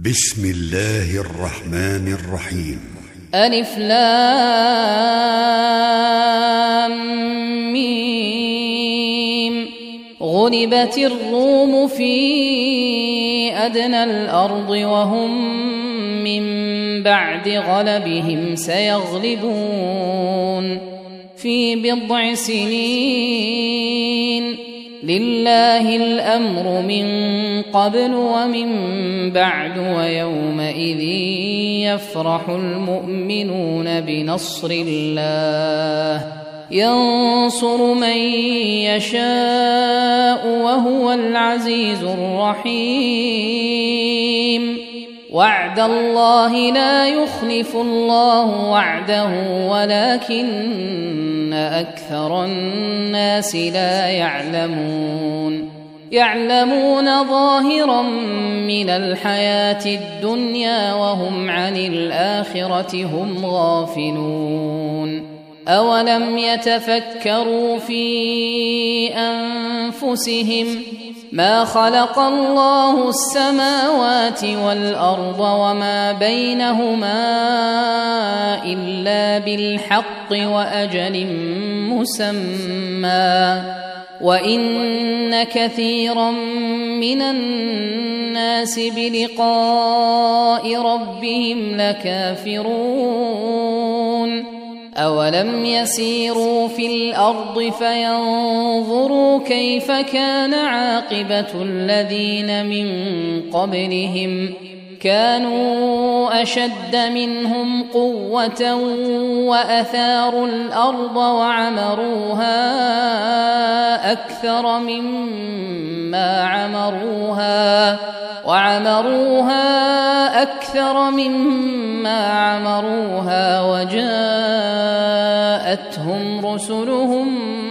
بسم الله الرحمن الرحيم. ألف لام ميم. غلبت الروم في أدنى الأرض وهم من بعد غلبهم سيغلبون في بضع سنين. لله الأمر من قبل ومن بعد ويومئذ يفرح المؤمنون بنصر الله ينصر من يشاء وهو العزيز الرحيم. وعد الله لا يخلف الله وعده ولكن أكثر الناس لا يعلمون ظاهرا من الحياة الدنيا وهم عن الآخرة هم غافلون. أولم يتفكروا في أنفسهم ما خلق الله السماوات والأرض وما بينهما إلا بالحق وأجل مسمى وإن كثيرا من الناس بلقاء ربهم لكافرون. أولم يسيروا في الأرض فينظروا كيف كان عاقبة الذين من قبلهم كانوا أشد منهم قوة وأثاروا الأرض وعمروها أكثر مما عمروها وجاءتهم رسلهم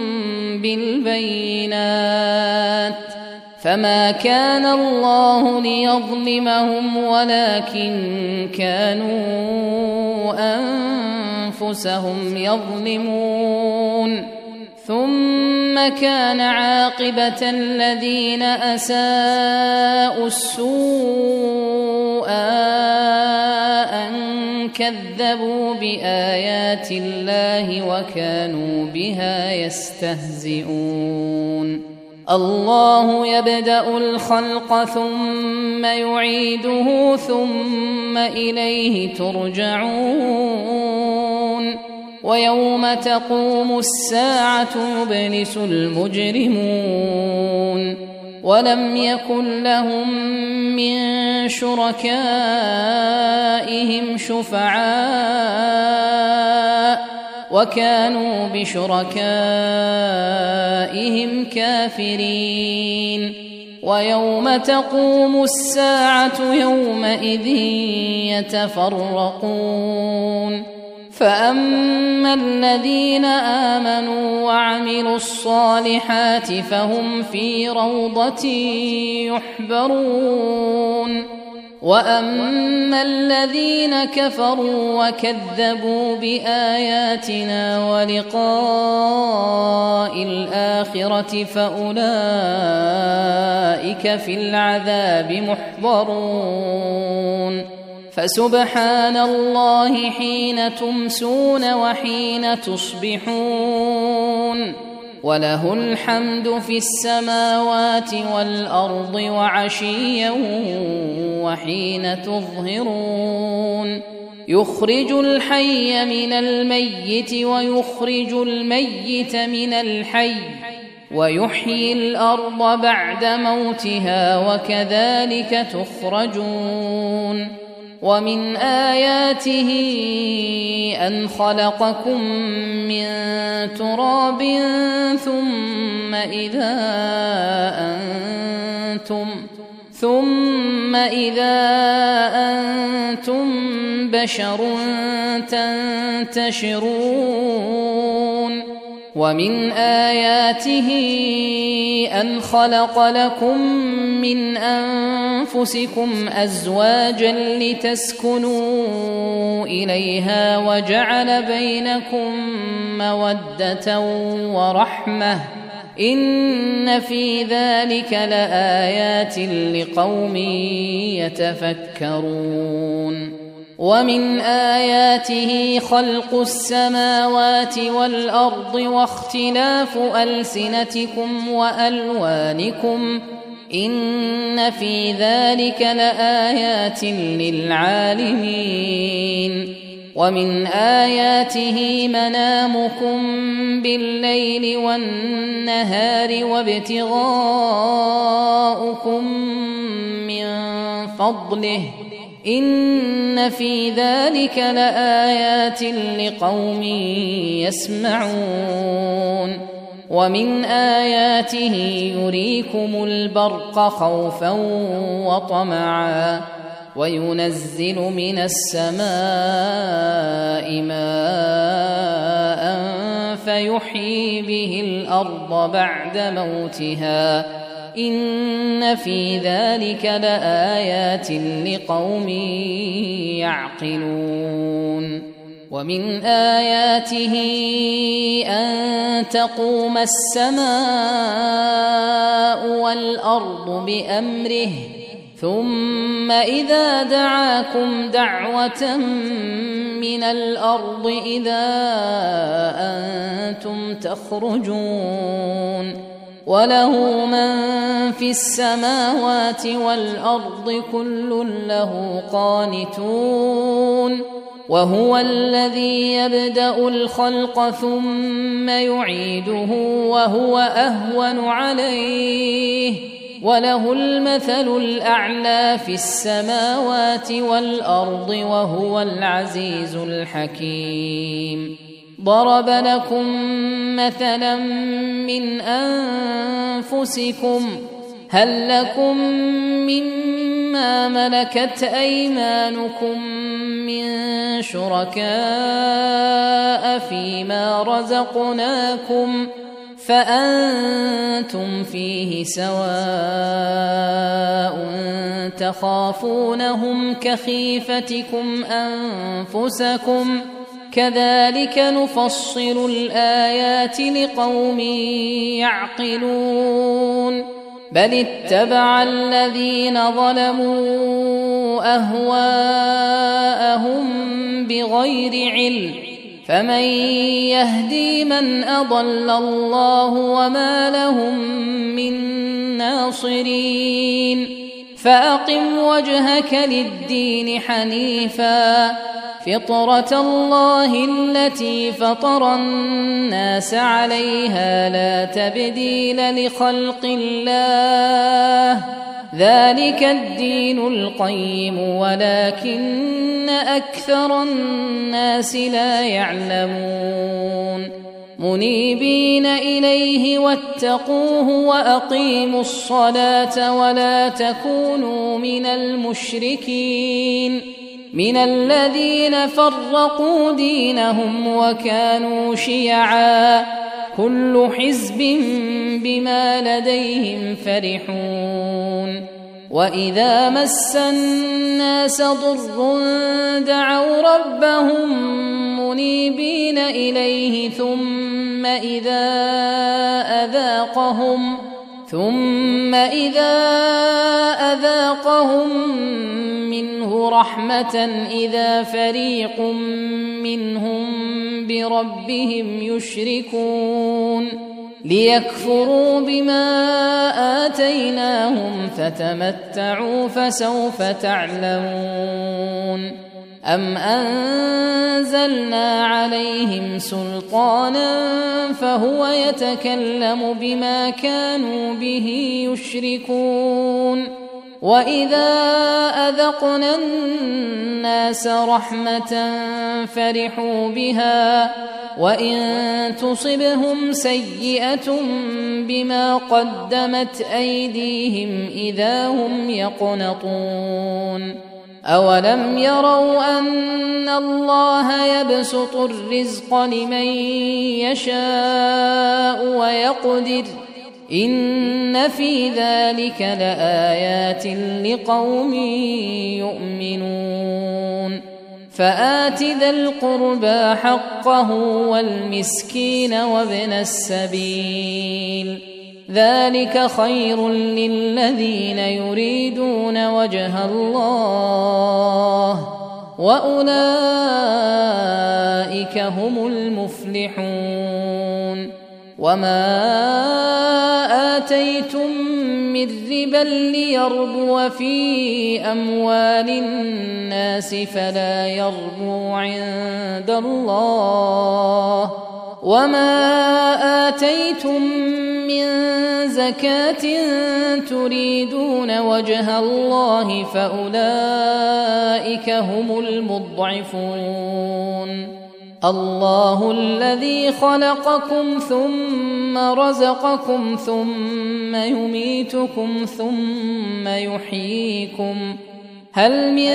بالبينات فما كان الله ليظلمهم ولكن كانوا أنفسهم يظلمون. ثم كان عاقبة الذين أساءوا السوء أن كذبوا بآيات الله وكانوا بها يستهزئون. الله يبدأ الخلق ثم يعيده ثم إليه ترجعون. ويوم تقوم الساعة يبلس المجرمون ولم يكن لهم من شركائهم شفعاء وكانوا بشركائهم كافرين. ويوم تقوم الساعة يومئذ يتفرقون. فأما الذين آمنوا وعملوا الصالحات فهم في روضة يحبرون. وأما الذين كفروا وكذبوا بآياتنا ولقاء الآخرة فأولئك في العذاب محضرون. فسبحان الله حين تمسون وحين تصبحون وله الحمد في السماوات والأرض وعشيا وحين تظهرون. يخرج الحي من الميت ويخرج الميت من الحي ويحيي الأرض بعد موتها وكذلك تخرجون. ومن آياته أن خلقكم من تراب ثم إذا أنتم بشر تنتشرون. ومن آياته أن خلق لكم من أنفسكم أزواجا لتسكنوا إليها وجعل بينكم مودة ورحمة إن في ذلك لآيات لقوم يتفكرون ومن آياته خلق السماوات والأرض واختلاف ألسنتكم وألوانكم إن في ذلك لآيات للعالمين ومن آياته منامكم بالليل والنهار وابتغاؤكم من فضله إن في ذلك لآيات لقوم يسمعون ومن آياته يريكم البرق خوفا وطمعا وينزل من السماء ماء فيحيي به الأرض بعد موتها إن في ذلك لآيات لقوم يعقلون ومن آياته أن تقوم السماء والأرض بأمره ثم إذا دعاكم دعوة من الأرض إذا أنتم تخرجون وله من في السماوات والأرض كل له قانتون وهو الذي يبدأ الخلق ثم يعيده وهو أهون عليه وله المثل الأعلى في السماوات والأرض وهو العزيز الحكيم ضرب لكم مثلا من أنفسكم هل لكم مما ملكت أيمانكم من شركاء فيما رزقناكم فأنتم فيه سواء تخافونهم كخيفتكم أنفسكم كذلك نفصل الآيات لقوم يعقلون بل اتبع الذين ظلموا أهواءهم بغير علم فمن يهدي من أضل الله وما لهم من ناصرين فأقم وجهك للدين حنيفا فطرة الله التي فطر الناس عليها لا تبديل لخلق الله ذلك الدين القيم ولكن أكثر الناس لا يعلمون منيبين إليه واتقوه وأقيموا الصلاة ولا تكونوا من المشركين من الذين فرقوا دينهم وكانوا شيعا كل حزب بما لديهم فرحون وإذا مس الناس ضر دعوا ربهم منيبين إليه ثم إذا أذاقهم منه رحمة إذا فريق منهم بربهم يشركون ليكفروا بما آتيناهم فتمتعوا فسوف تعلمون أم أنزلنا عليهم سلطانا فهو يتكلم بما كانوا به يشركون وإذا أذقنا الناس رحمة فرحوا بها وإن تصبهم سيئة بما قدمت أيديهم إذا هم يقنطون أولم يروا أن الله يبسط الرزق لمن يشاء ويقدر إن في ذلك لآيات لقوم يؤمنون فآت ذا القربى حقه والمسكين وابن السبيل ذلك خير للذين يريدون وجه الله وأولئك هم المفلحون. وما آتيتم من ربا ليربو في أموال الناس فلا يربو عند الله، وما آتيتم من زكاة تريدون وجه الله فأولئك هم المضعفون. الله الذي خلقكم ثم رزقكم ثم يميتكم ثم يحييكم، هل من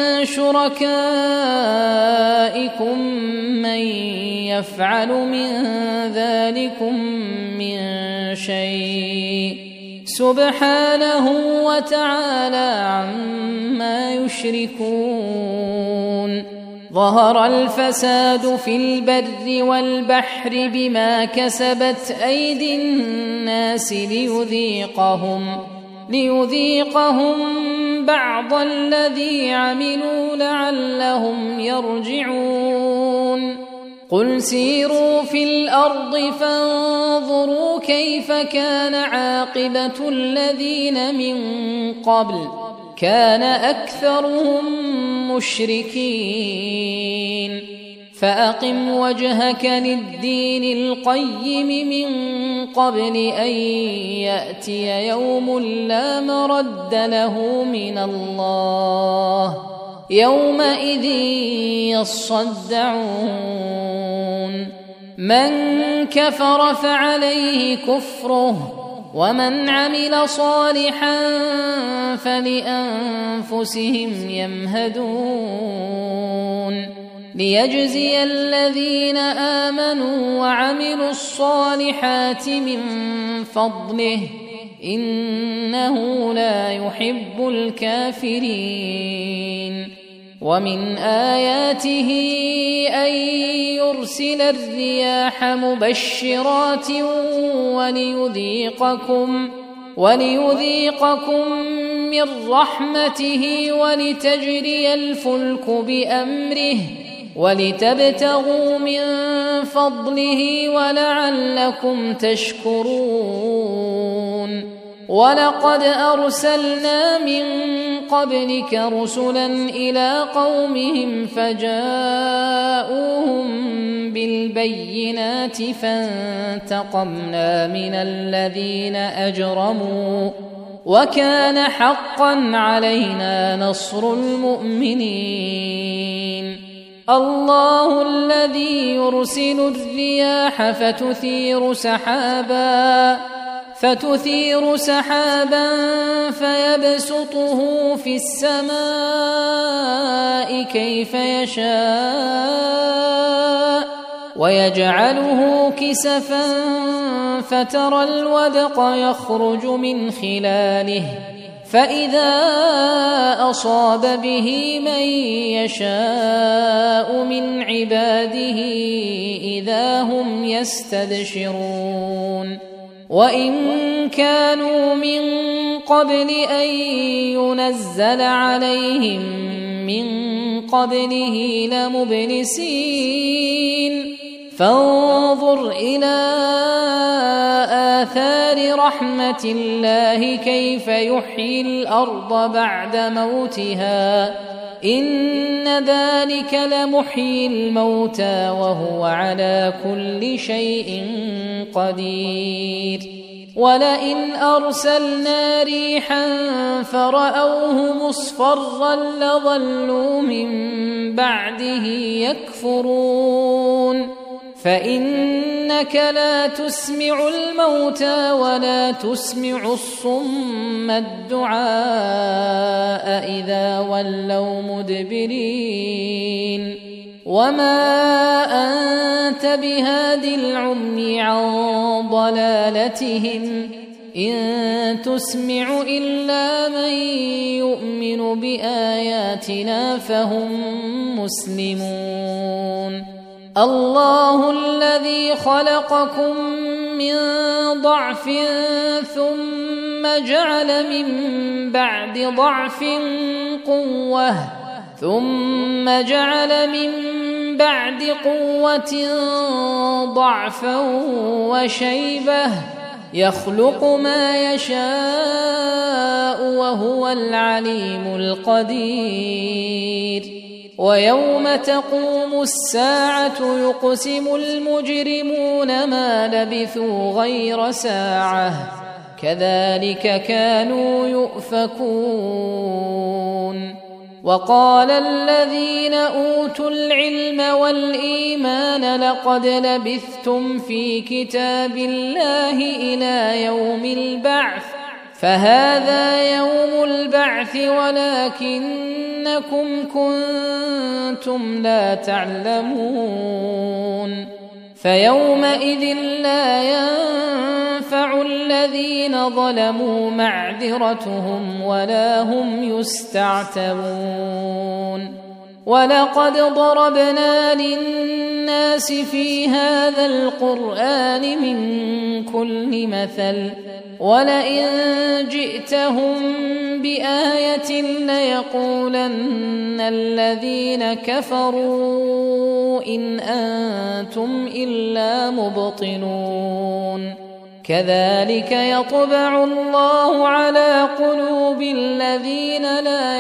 شركائكم من يفعل من ذلكم من شيء؟ سبحانه وتعالى عما يشركون. ظهر الفساد في البر والبحر بما كسبت أيدي الناس ليذيقهم بعض الذي عملوا لعلهم يرجعون. قل سيروا في الأرض فانظروا كيف كان عاقبة الذين من قبل، كان أكثرهم مشركين. فأقم وجهك للدين القيم من قبل أن يأتي يوم لا مرد له من الله، يومئذ يصدعون. من كفر فعليه كفره، ومن عمل صالحا فلأنفسهم يمهدون. ليجزي الذين آمنوا وعملوا الصالحات من فضله، إنه لا يحب الكافرين. ومن آياته أن يرسل الرياح مبشرات وليذيقكم من رحمته ولتجري الفلك بأمره ولتبتغوا من فضله ولعلكم تشكرون. ولقد أرسلنا من قبلك رسلا إلى قومهم فجاءوهم بالبينات فانتقمنا من الذين أجرموا وكان حقا علينا نصر المؤمنين. الله الذي يرسل الرياح فتثير سحابا فيبسطه في السماء كيف يشاء ويجعله كسفا فترى الودق يخرج من خلاله فإذا أصاب به من يشاء من عباده إذا هم يستبشرون. وإن كانوا من قبل أن ينزل عليهم من قبله لمبلسين. فانظر إلى آثار رحمة الله كيف يحيي الأرض بعد موتها إن ذلك لمحيي الموتى وهو على كل شيء قدير. ولئن أرسلنا ريحا فرأوه مصفرا لظلوا من بعده يكفرون. فإنك لا تسمع الموتى ولا تسمع الصم الدعاء إذا ولوا مدبرين. وما أنت بهاد العمي عن ضلالتهم إن تسمع إلا من يؤمن بآياتنا فهم مسلمون. الله الذي خلقكم من ضعف ثم جعل من بعد ضعف قوة ثم جعل من بعد قوة ضعفا وشيبة يخلق ما يشاء وهو العليم القدير ويوم تقوم الساعة يقسم المجرمون ما لبثوا غير ساعة كذلك كانوا يؤفكون وقال الذين أوتوا العلم والإيمان لقد لبثتم في كتاب الله إلى يوم البعث فهذا يوم البعث ولكنكم كنتم لا تعلمون فيومئذ لا ينفع الذين ظلموا معذرتهم ولا هم يستعتبون ولقد ضربنا للناس في هذا القرآن من كل مثل ولئن جئتهم بآية ليقولن الذين كفروا إن أنتم إلا مبطلون كذلك يطبع الله على قلوب الذين لا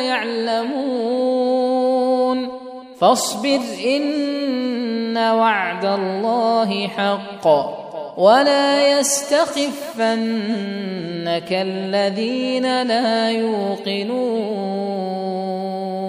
يعلمون فاصبر إن وعد الله حق ولا يستخفنك الذين لا يوقنون